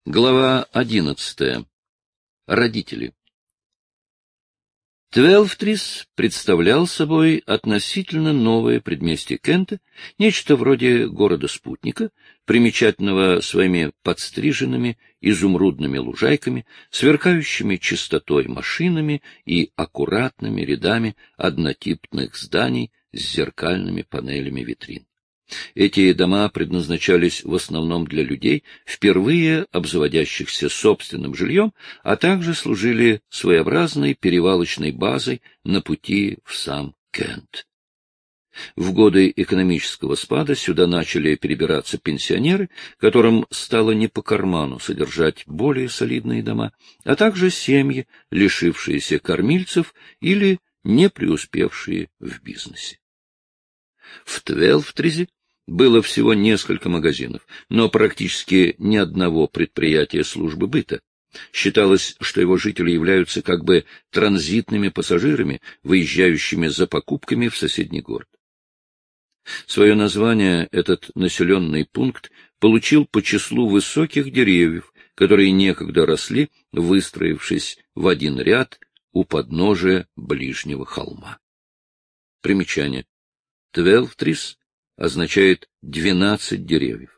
Глава 11. Родители. Твелфтрис представлял собой относительно новое предместье Кента, нечто вроде города-спутника, примечательного своими подстриженными изумрудными лужайками, сверкающими чистотой машинами и аккуратными рядами однотипных зданий с зеркальными панелями витрин. Эти дома предназначались в основном для людей, впервые обзаводящихся собственным жильем, а также служили своеобразной перевалочной базой на пути в сам Кент. В годы экономического спада сюда начали перебираться пенсионеры, которым стало не по карману содержать более солидные дома, а также семьи, лишившиеся кормильцев или не преуспевшие в бизнесе. В Твелфтризе было всего несколько магазинов, но практически ни одного предприятия службы быта. Считалось, что его жители являются как бы транзитными пассажирами, выезжающими за покупками в соседний город. Свое название этот населенный пункт получил по числу высоких деревьев, которые некогда росли, выстроившись в один ряд у подножия ближнего холма. Примечание. Твелфтрис означает 12 деревьев.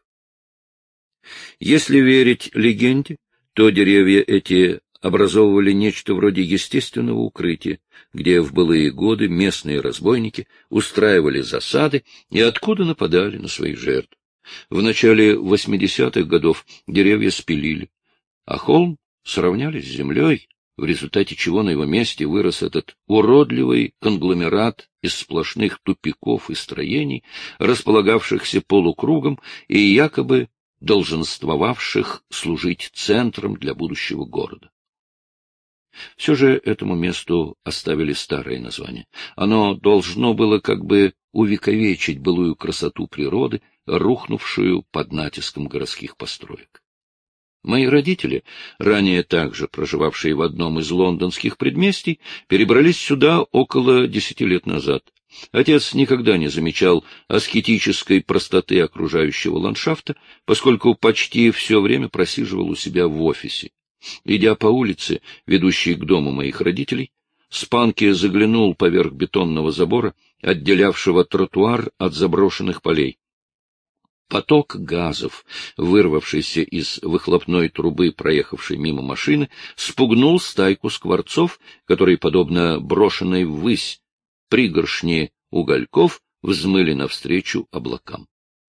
Если верить легенде, то деревья эти образовывали нечто вроде естественного укрытия, где в былые годы местные разбойники устраивали засады и откуда нападали на своих жертв. В начале 80-х годов деревья спилили, а холм сравняли с землей, в результате чего на его месте вырос этот уродливый конгломерат из сплошных тупиков и строений, располагавшихся полукругом и якобы долженствовавших служить центром для будущего города. Все же этому месту оставили старое название. Оно должно было как бы увековечить былую красоту природы, рухнувшую под натиском городских построек. Мои родители, ранее также проживавшие в одном из лондонских предместий, перебрались сюда около 10 лет назад. Отец никогда не замечал аскетической простоты окружающего ландшафта, поскольку почти все время просиживал у себя в офисе. Идя по улице, ведущей к дому моих родителей, Спанки заглянул поверх бетонного забора, отделявшего тротуар от заброшенных полей. Поток газов, вырвавшийся из выхлопной трубы, проехавшей мимо машины, спугнул стайку скворцов, которые, подобно брошенной ввысь пригоршни угольков, взмыли навстречу облакам.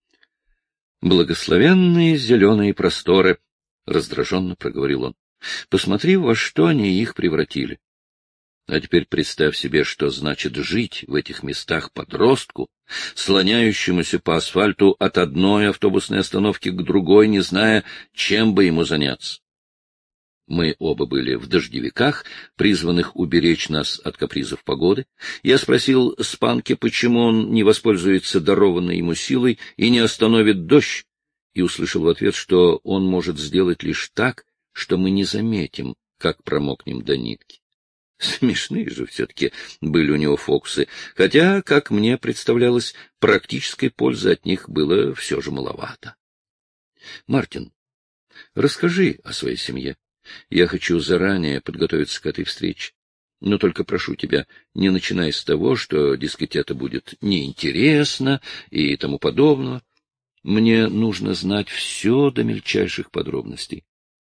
«Благословенные зеленые просторы!» — раздраженно проговорил он. «Посмотри, во что они их превратили. А теперь представь себе, что значит жить в этих местах подростку, слоняющемуся по асфальту от одной автобусной остановки к другой, не зная, чем бы ему заняться. Мы оба были в дождевиках, призванных уберечь нас от капризов погоды. Я спросил Спанки, почему он не воспользуется дарованной ему силой и не остановит дождь, и услышал в ответ, что он может сделать лишь так, что мы не заметим, как промокнем до нитки. Смешные же все-таки были у него фокусы, хотя, как мне представлялось, практической пользы от них было все же маловато. Мартин, расскажи о своей семье. Я хочу заранее подготовиться к этой встрече. Но только прошу тебя, не начинай с того, что, дескать, это будет неинтересно и тому подобное. Мне нужно знать все до мельчайших подробностей.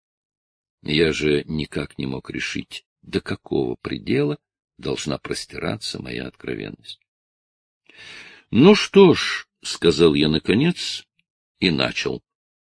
Я же никак не мог решить, до какого предела должна простираться моя откровенность. — Ну что ж, — сказал я наконец и начал.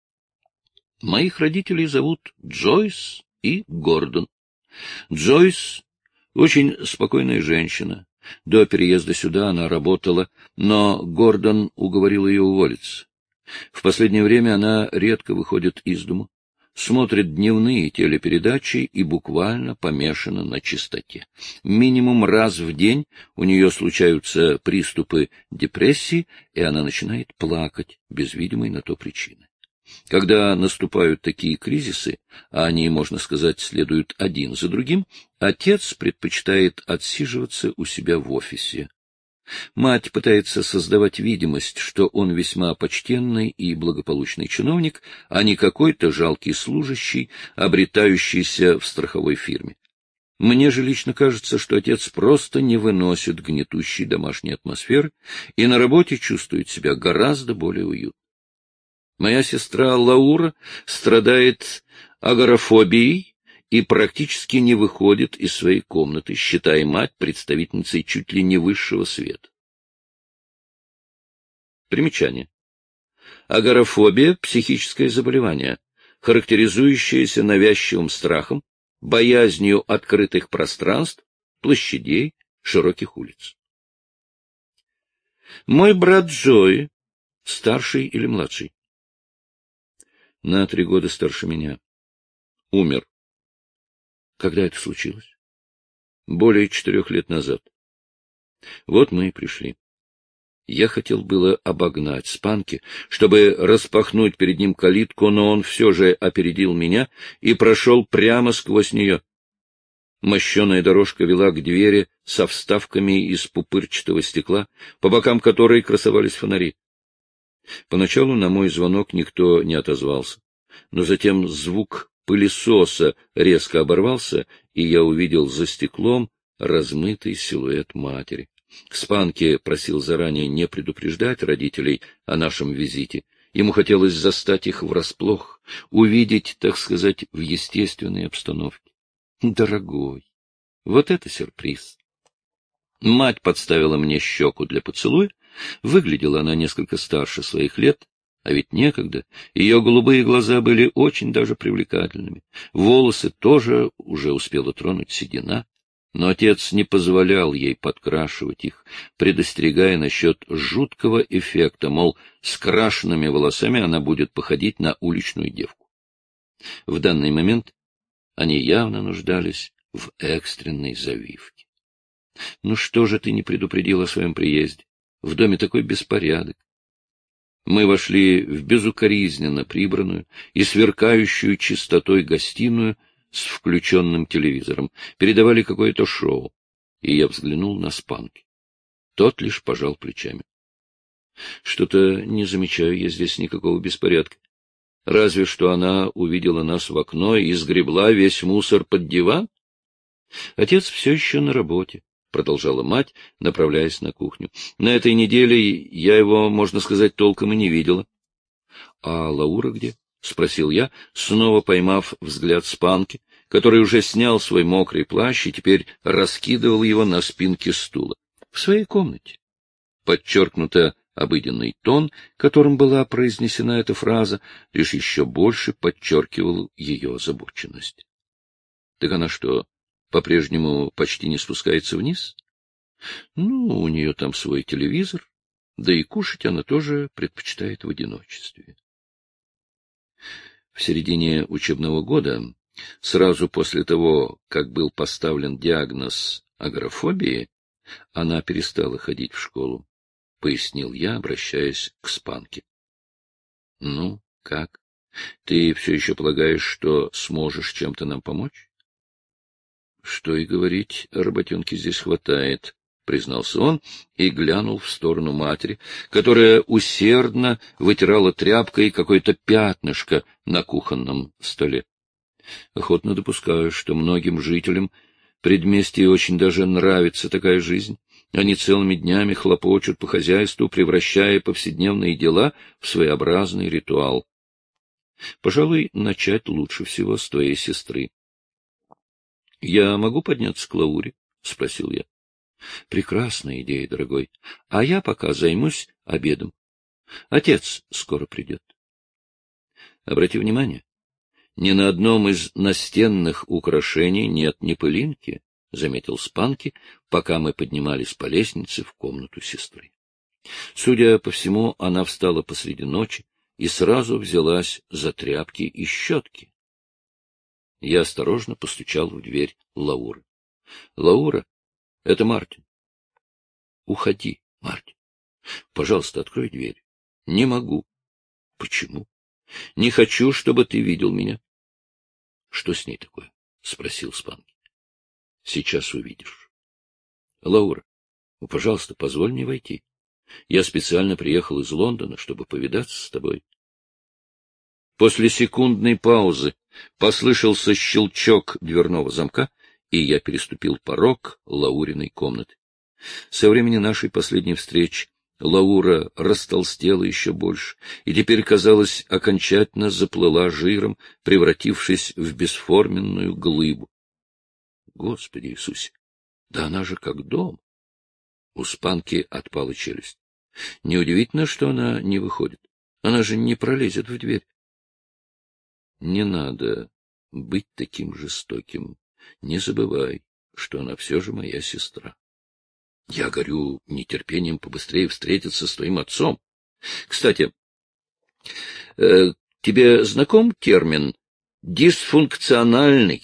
— Моих родителей зовут Джойс и Гордон. Джойс — очень спокойная женщина. До переезда сюда она работала, но Гордон уговорил ее уволиться. В последнее время она редко выходит из дому, смотрит дневные телепередачи и буквально помешана на чистоте. Минимум раз в день у нее случаются приступы депрессии, и она начинает плакать без видимой на то причины. Когда наступают такие кризисы, а они, можно сказать, следуют один за другим, отец предпочитает отсиживаться у себя в офисе. Мать пытается создавать видимость, что он весьма почтенный и благополучный чиновник, а не какой-то жалкий служащий, обретающийся в страховой фирме. Мне же лично кажется, что отец просто не выносит гнетущей домашней атмосферы и на работе чувствует себя гораздо более уютно. Моя сестра Лаура страдает агорафобией и практически не выходит из своей комнаты, считая мать представительницей чуть ли не высшего света. Примечание. Агорафобия — психическое заболевание, характеризующееся навязчивым страхом, боязнью открытых пространств, площадей, широких улиц. Мой брат Джои, старший или младший? На 3 года старше меня. Умер. Когда это случилось? Более 4 лет назад. Вот мы и пришли. Я хотел было обогнать Спанки, чтобы распахнуть перед ним калитку, но он все же опередил меня и прошел прямо сквозь нее. Мощеная дорожка вела к двери со вставками из пупырчатого стекла, по бокам которой красовались фонари. Поначалу на мой звонок никто не отозвался, но затем звук пылесоса резко оборвался, и я увидел за стеклом размытый силуэт матери. Спанки просил заранее не предупреждать родителей о нашем визите. Ему хотелось застать их врасплох, увидеть, так сказать, в естественной обстановке. Дорогой, вот это сюрприз! Мать подставила мне щеку для поцелуя. Выглядела она несколько старше своих лет, а ведь некогда ее голубые глаза были очень даже привлекательными. Волосы тоже уже успела тронуть седина, но отец не позволял ей подкрашивать их, предостерегая насчет жуткого эффекта, мол, с крашенными волосами она будет походить на уличную девку. В данный момент они явно нуждались в экстренной завивке. Ну что же ты не предупредил о своем приезде? В доме такой беспорядок. Мы вошли в безукоризненно прибранную и сверкающую чистотой гостиную с включенным телевизором. Передавали какое-то шоу, и я взглянул на Спанки. Тот лишь пожал плечами. Что-то не замечаю я здесь никакого беспорядка. Разве что она увидела нас в окно и сгребла весь мусор под диван. Отец все еще на работе, — продолжала мать, направляясь на кухню. На этой неделе я его, можно сказать, толком и не видела. — А Лаура где? — спросил я, снова поймав взгляд Спанки, который уже снял свой мокрый плащ и теперь раскидывал его на спинке стула. — В своей комнате. Подчеркнуто обыденный тон, которым была произнесена эта фраза, лишь еще больше подчеркивал ее озабоченность. — Так она что, по-прежнему почти не спускается вниз? Ну, у нее там свой телевизор, да и кушать она тоже предпочитает в одиночестве. В середине учебного года, сразу после того, как был поставлен диагноз агорафобии, она перестала ходить в школу, — пояснил я, обращаясь к Спанке. — Ну, как? Ты все еще полагаешь, что сможешь чем-то нам помочь? — Что и говорить, работенки здесь хватает, — признался он и глянул в сторону матери, которая усердно вытирала тряпкой какое-то пятнышко на кухонном столе. Охотно допускаю, что многим жителям предместья очень даже нравится такая жизнь. Они целыми днями хлопочут по хозяйству, превращая повседневные дела в своеобразный ритуал. Пожалуй, начать лучше всего с твоей сестры. — Я могу подняться к Лауре? — спросил я. — Прекрасная идея, дорогой. А я пока займусь обедом. Отец скоро придет. Обрати внимание, ни на одном из настенных украшений нет ни пылинки, — заметил Спанки, пока мы поднимались по лестнице в комнату сестры. Судя по всему, она встала посреди ночи и сразу взялась за тряпки и щетки. Я осторожно постучал в дверь Лауры. — Лаура, это Мартин. — Уходи, Мартин. Пожалуйста, открой дверь. — Не могу. — Почему? — Не хочу, чтобы ты видел меня. — Что с ней такое? — спросил Спанки. — Сейчас увидишь. — Лаура, Пожалуйста, позволь мне войти. Я специально приехал из Лондона, чтобы повидаться с тобой. После секундной паузы послышался щелчок дверного замка, и я переступил порог Лауриной комнаты. Со времени нашей последней встречи Лаура растолстела еще больше, и теперь, казалось, окончательно заплыла жиром, превратившись в бесформенную глыбу. Господи Иисусе! Да она же как дом! У Спанки отпала челюсть. Неудивительно, что она не выходит. Она же не пролезет в дверь. Не надо быть таким жестоким. Не забывай, что она все же моя сестра. Я горю нетерпением побыстрее встретиться с твоим отцом. Кстати, тебе знаком термин «дисфункциональный»?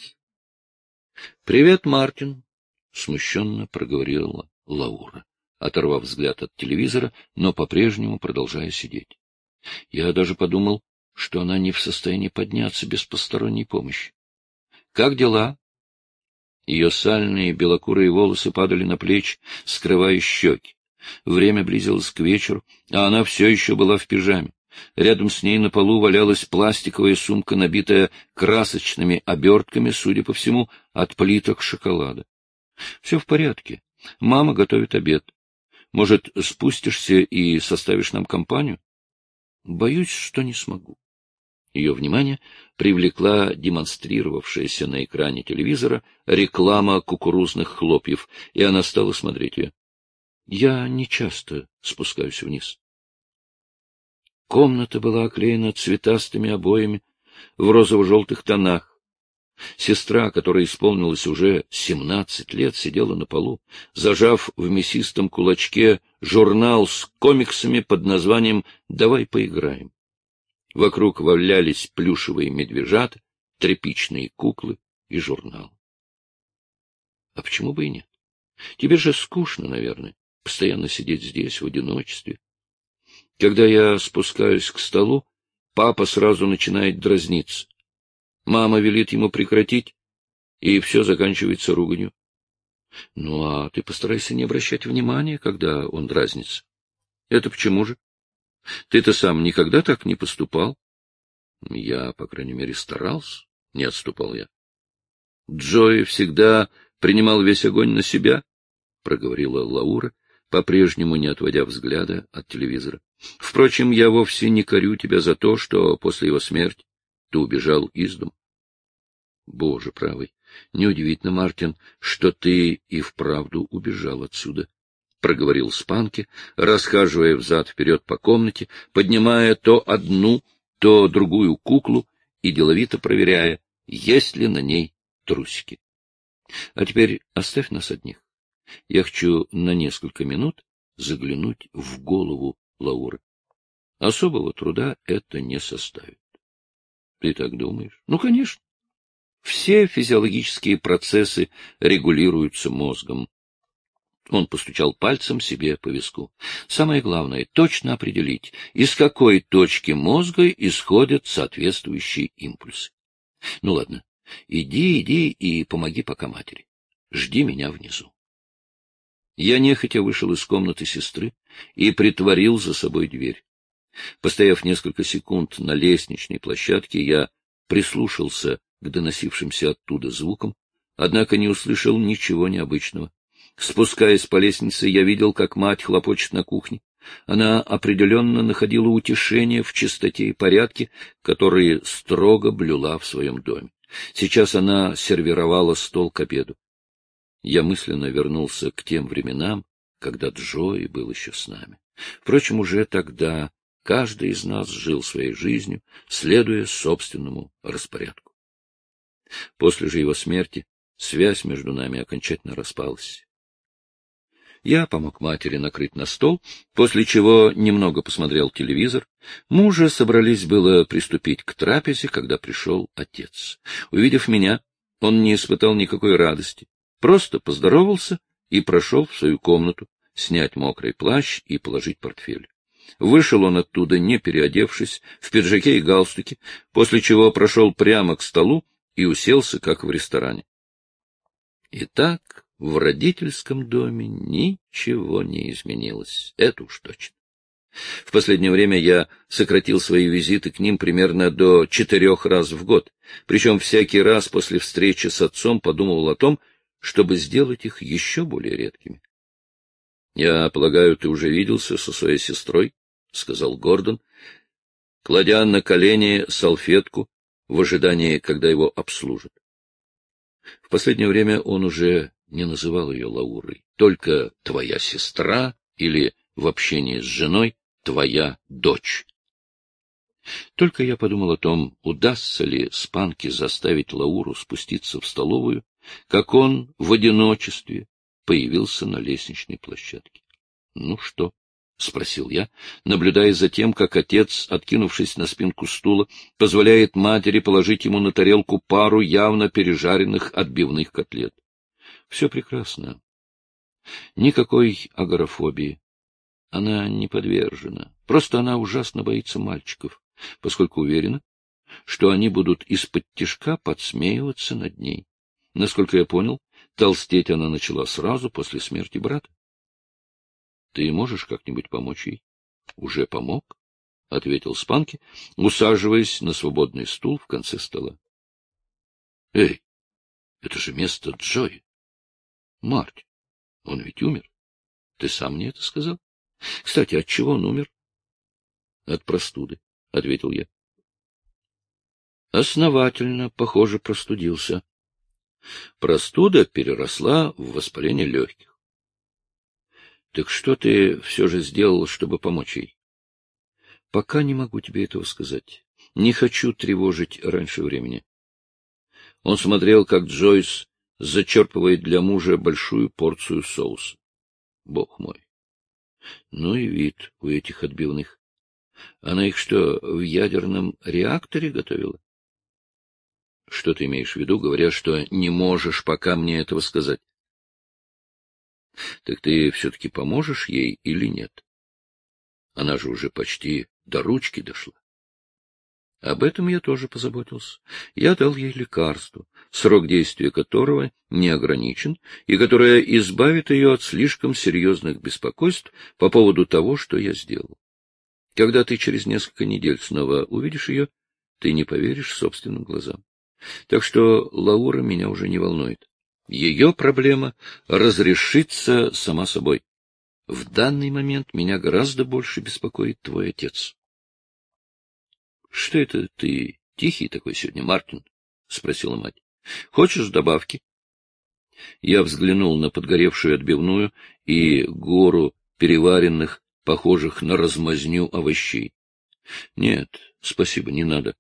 — Привет, Мартин, — смущенно проговорила Лаура, оторвав взгляд от телевизора, но по-прежнему продолжая сидеть. Я даже подумал, что она не в состоянии подняться без посторонней помощи. — Как дела? Ее сальные белокурые волосы падали на плечи, скрывая щеки. Время близилось к вечеру, а она все еще была в пижаме. Рядом с ней на полу валялась пластиковая сумка, набитая красочными обертками, судя по всему, от плиток шоколада. — Все в порядке. Мама готовит обед. Может, спустишься и составишь нам компанию? — Боюсь, что не смогу. Ее внимание привлекла демонстрировавшаяся на экране телевизора реклама кукурузных хлопьев, и она стала смотреть ее. Я не часто спускаюсь вниз. Комната была оклеена цветастыми обоями в розово-желтых тонах. Сестра, которой исполнилось уже 17 лет, сидела на полу, зажав в мясистом кулачке журнал с комиксами под названием «Давай поиграем». Вокруг валялись плюшевые медвежата, тряпичные куклы и журнал. А почему бы и нет? Тебе же скучно, наверное, постоянно сидеть здесь в одиночестве. Когда я спускаюсь к столу, папа сразу начинает дразниться. Мама велит ему прекратить, и все заканчивается руганью. Ну, а ты постарайся не обращать внимания, когда он дразнится. Это почему же? Ты-то сам никогда так не поступал? Я, по крайней мере, старался, не отступал я. Джои всегда принимал весь огонь на себя, проговорила Лаура, по-прежнему не отводя взгляда от телевизора. Впрочем, я вовсе не корю тебя за то, что после его смерти ты убежал из дому. Боже правый, неудивительно, Мартин, что ты и вправду убежал отсюда, — проговорил Спанки, расхаживая взад-вперед по комнате, поднимая то одну, то другую куклу и деловито проверяя, есть ли на ней трусики. — А теперь оставь нас одних. Я хочу на несколько минут заглянуть в голову Лауры. Особого труда это не составит. — Ты так думаешь? — Ну, конечно. Все физиологические процессы регулируются мозгом. Он постучал пальцем себе по виску. Самое главное — точно определить, из какой точки мозга исходят соответствующие импульсы. Ну ладно, иди и помоги пока матери. Жди меня внизу. Я нехотя вышел из комнаты сестры и притворил за собой дверь. Постояв несколько секунд на лестничной площадке, я прислушался к доносившимся оттуда звукам, однако не услышал ничего необычного. Спускаясь по лестнице, я видел, как мать хлопочет на кухне. Она определенно находила утешение в чистоте и порядке, которые строго блюла в своем доме. Сейчас она сервировала стол к обеду. Я мысленно вернулся к тем временам, когда Джои был еще с нами. Впрочем, уже тогда каждый из нас жил своей жизнью, следуя собственному распорядку. После же его смерти связь между нами окончательно распалась. Я помог матери накрыть на стол, после чего немного посмотрел телевизор. Мы уже собрались было приступить к трапезе, когда пришел отец. Увидев меня, он не испытал никакой радости, просто поздоровался и прошел в свою комнату, снять мокрый плащ и положить портфель. Вышел он оттуда, не переодевшись, в пиджаке и галстуке, после чего прошел прямо к столу и уселся, как в ресторане. Итак, в родительском доме ничего не изменилось. Это уж точно. В последнее время я сократил свои визиты к ним примерно до 4 раз в год, причем всякий раз после встречи с отцом подумывал о том, чтобы сделать их еще более редкими. — Я полагаю, ты уже виделся со своей сестрой, — сказал Гордон, кладя на колени салфетку в ожидании, когда его обслужат. В последнее время он уже не называл ее Лаурой, только «твоя сестра» или в общении с женой «твоя дочь». Только я подумал о том, удастся ли Спанке заставить Лауру спуститься в столовую, как он в одиночестве появился на лестничной площадке. — Ну что? — спросил я, наблюдая за тем, как отец, откинувшись на спинку стула, позволяет матери положить ему на тарелку пару явно пережаренных отбивных котлет. — Все прекрасно. Никакой агорафобии. Она не подвержена. Просто она ужасно боится мальчиков, поскольку уверена, что они будут из-под подсмеиваться над ней. Насколько я понял, толстеть она начала сразу после смерти брата. — Ты можешь как-нибудь помочь ей? — Уже помог, — ответил Спанки, усаживаясь на свободный стул в конце стола. — Эй, это же место Джои. — Марти, он ведь умер. Ты сам мне это сказал? Кстати, от чего он умер? — От простуды, — ответил я. — Основательно, похоже, простудился. Простуда переросла в воспаление легких. — Так что ты все же сделал, чтобы помочь ей? — Пока не могу тебе этого сказать. Не хочу тревожить раньше времени. Он смотрел, как Джойс зачерпывает для мужа большую порцию соуса. Бог мой! Ну и вид у этих отбивных. Она их что, в ядерном реакторе готовила? — Что ты имеешь в виду, говоря, что не можешь пока мне этого сказать? — Так ты все-таки поможешь ей или нет? Она же уже почти до ручки дошла. Об этом я тоже позаботился. Я дал ей лекарство, срок действия которого не ограничен, и которое избавит ее от слишком серьезных беспокойств по поводу того, что я сделал. Когда ты через несколько недель снова увидишь ее, ты не поверишь собственным глазам. Так что Лаура меня уже не волнует. Ее проблема разрешится сама собой. В данный момент меня гораздо больше беспокоит твой отец. — Что это ты тихий такой сегодня, Мартин? — спросила мать. — Хочешь добавки? Я взглянул на подгоревшую отбивную и гору переваренных, похожих на размазню овощей. — Нет, спасибо, не надо.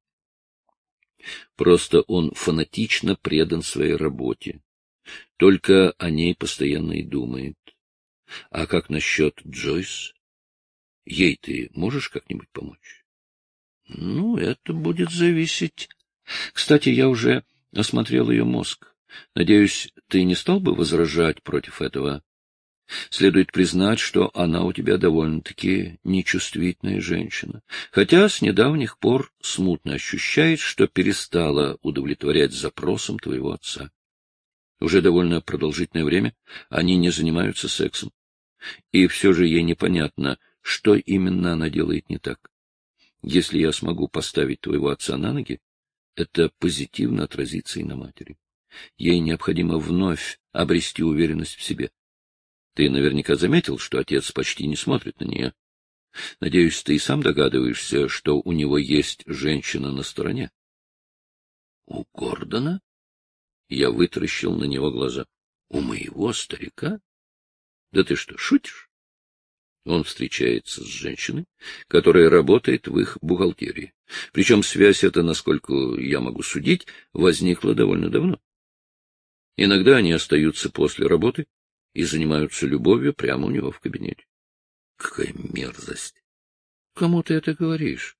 Просто он фанатично предан своей работе. Только о ней постоянно и думает. А как насчет Джойс? Ей ты можешь как-нибудь помочь? Ну, это будет зависеть. Кстати, я уже осмотрел ее мозг. Надеюсь, ты не стал бы возражать против этого? Следует признать, что она у тебя довольно-таки нечувствительная женщина, хотя с недавних пор смутно ощущает, что перестала удовлетворять запросам твоего отца. Уже довольно продолжительное время они не занимаются сексом. И все же ей непонятно, что именно она делает не так. Если я смогу поставить твоего отца на ноги, это позитивно отразится и на матери. Ей необходимо вновь обрести уверенность в себе. Ты наверняка заметил, что отец почти не смотрит на нее. Надеюсь, ты и сам догадываешься, что у него есть женщина на стороне. — У Гордона? Я вытаращил на него глаза. — У моего старика? Да ты что, шутишь? Он встречается с женщиной, которая работает в их бухгалтерии. Причем связь эта, насколько я могу судить, возникла довольно давно. Иногда они остаются после работы и занимаются любовью прямо у него в кабинете. Какая мерзость! Кому ты это говоришь?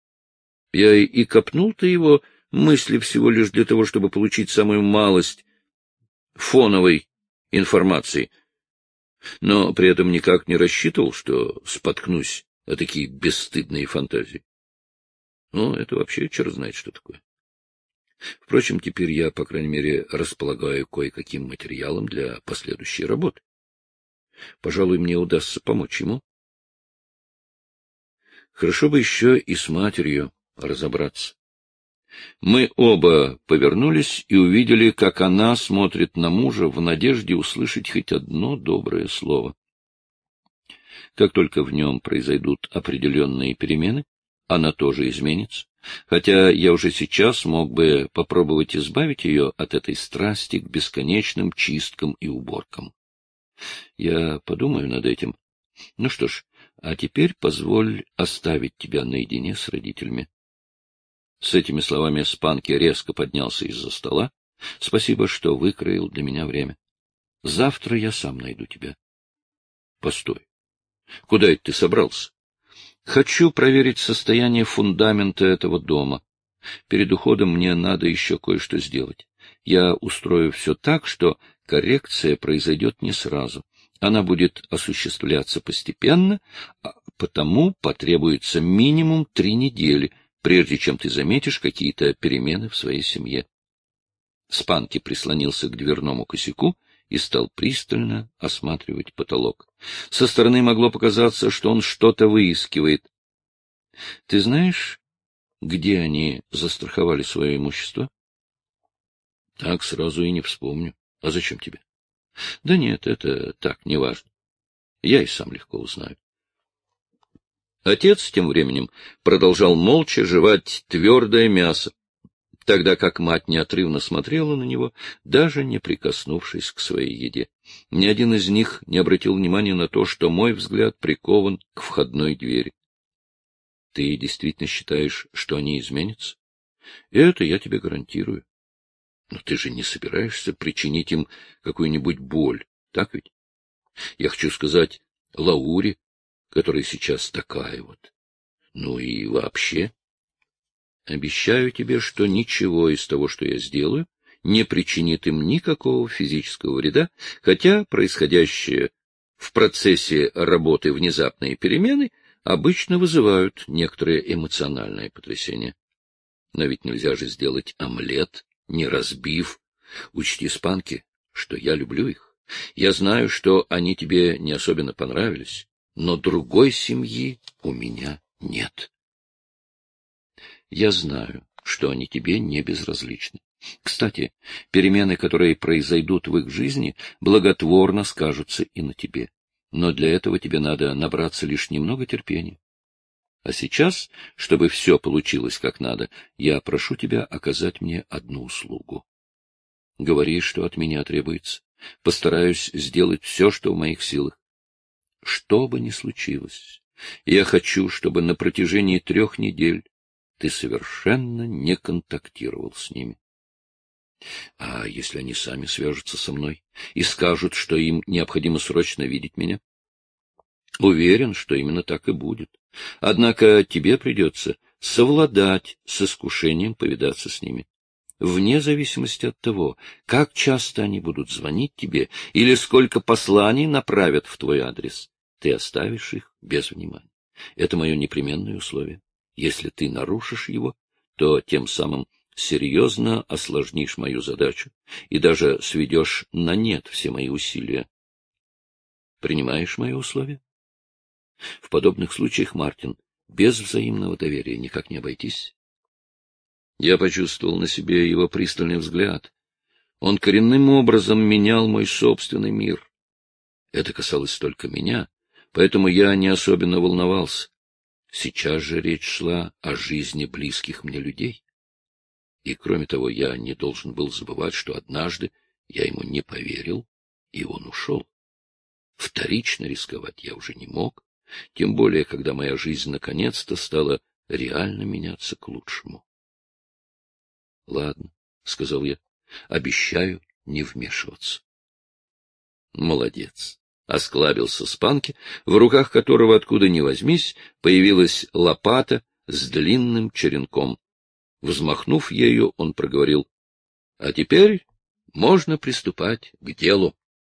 Я и копнул-то его мысли всего лишь для того, чтобы получить самую малость фоновой информации, но при этом никак не рассчитывал, что споткнусь о такие бесстыдные фантазии. Ну, это вообще черт знает, что такое. Впрочем, теперь я, по крайней мере, располагаю кое-каким материалом для последующей работы. Пожалуй, мне удастся помочь ему. Хорошо бы еще и с матерью разобраться. Мы оба повернулись и увидели, как она смотрит на мужа в надежде услышать хоть одно доброе слово. Как только в нем произойдут определенные перемены, она тоже изменится, хотя я уже сейчас мог бы попробовать избавить ее от этой страсти к бесконечным чисткам и уборкам. Я подумаю над этим. Ну что ж, а теперь позволь оставить тебя наедине с родителями. С этими словами Спанки резко поднялся из-за стола. Спасибо, что выкроил для меня время. Завтра я сам найду тебя. Постой. Куда это ты собрался? Хочу проверить состояние фундамента этого дома. Перед уходом мне надо еще кое-что сделать. Я устрою все так, что коррекция произойдет не сразу. Она будет осуществляться постепенно, а потому потребуется минимум 3 недели, прежде чем ты заметишь какие-то перемены в своей семье. Спанки прислонился к дверному косяку и стал пристально осматривать потолок. Со стороны могло показаться, что он что-то выискивает. — Ты знаешь, где они застраховали свое имущество? — Так сразу и не вспомню. А зачем тебе? — Да нет, это так, неважно. Я и сам легко узнаю. Отец тем временем продолжал молча жевать твердое мясо, тогда как мать неотрывно смотрела на него, даже не прикоснувшись к своей еде. Ни один из них не обратил внимания на то, что мой взгляд прикован к входной двери. — Ты действительно считаешь, что они изменятся? — Это я тебе гарантирую. Но ты же не собираешься причинить им какую-нибудь боль, так ведь? Я хочу сказать Лауре, которая сейчас такая вот. Ну и вообще. Обещаю тебе, что ничего из того, что я сделаю, не причинит им никакого физического вреда, хотя происходящие в процессе работы внезапные перемены обычно вызывают некоторое эмоциональное потрясение. Но ведь нельзя же сделать омлет, не разбив. Учти, Спанки, что я люблю их. Я знаю, что они тебе не особенно понравились, но другой семьи у меня нет. Я знаю, что они тебе не безразличны. Кстати, перемены, которые произойдут в их жизни, благотворно скажутся и на тебе. Но для этого тебе надо набраться лишь немного терпения. А сейчас, чтобы все получилось как надо, я прошу тебя оказать мне одну услугу. Говори, что от меня требуется. Постараюсь сделать все, что в моих силах. Что бы ни случилось, я хочу, чтобы на протяжении 3 недель ты совершенно не контактировал с ними. А если они сами свяжутся со мной и скажут, что им необходимо срочно видеть меня? Уверен, что именно так и будет. Однако тебе придется совладать с искушением повидаться с ними. Вне зависимости от того, как часто они будут звонить тебе или сколько посланий направят в твой адрес, ты оставишь их без внимания. Это мое непременное условие. Если ты нарушишь его, то тем самым серьезно осложнишь мою задачу и даже сведешь на нет все мои усилия. Принимаешь мои условия? В подобных случаях, Мартин, без взаимного доверия никак не обойтись. Я почувствовал на себе его пристальный взгляд. Он коренным образом менял мой собственный мир. Это касалось только меня, поэтому я не особенно волновался. Сейчас же речь шла о жизни близких мне людей. И, кроме того, я не должен был забывать, что однажды я ему не поверил, и он ушел. Вторично рисковать я уже не мог, тем более, когда моя жизнь наконец-то стала реально меняться к лучшему. — Ладно, — сказал я, — обещаю не вмешиваться. — Молодец. — осклабился Спанки, в руках которого, откуда ни возьмись, появилась лопата с длинным черенком. Взмахнув ею, он проговорил: — А теперь можно приступать к делу.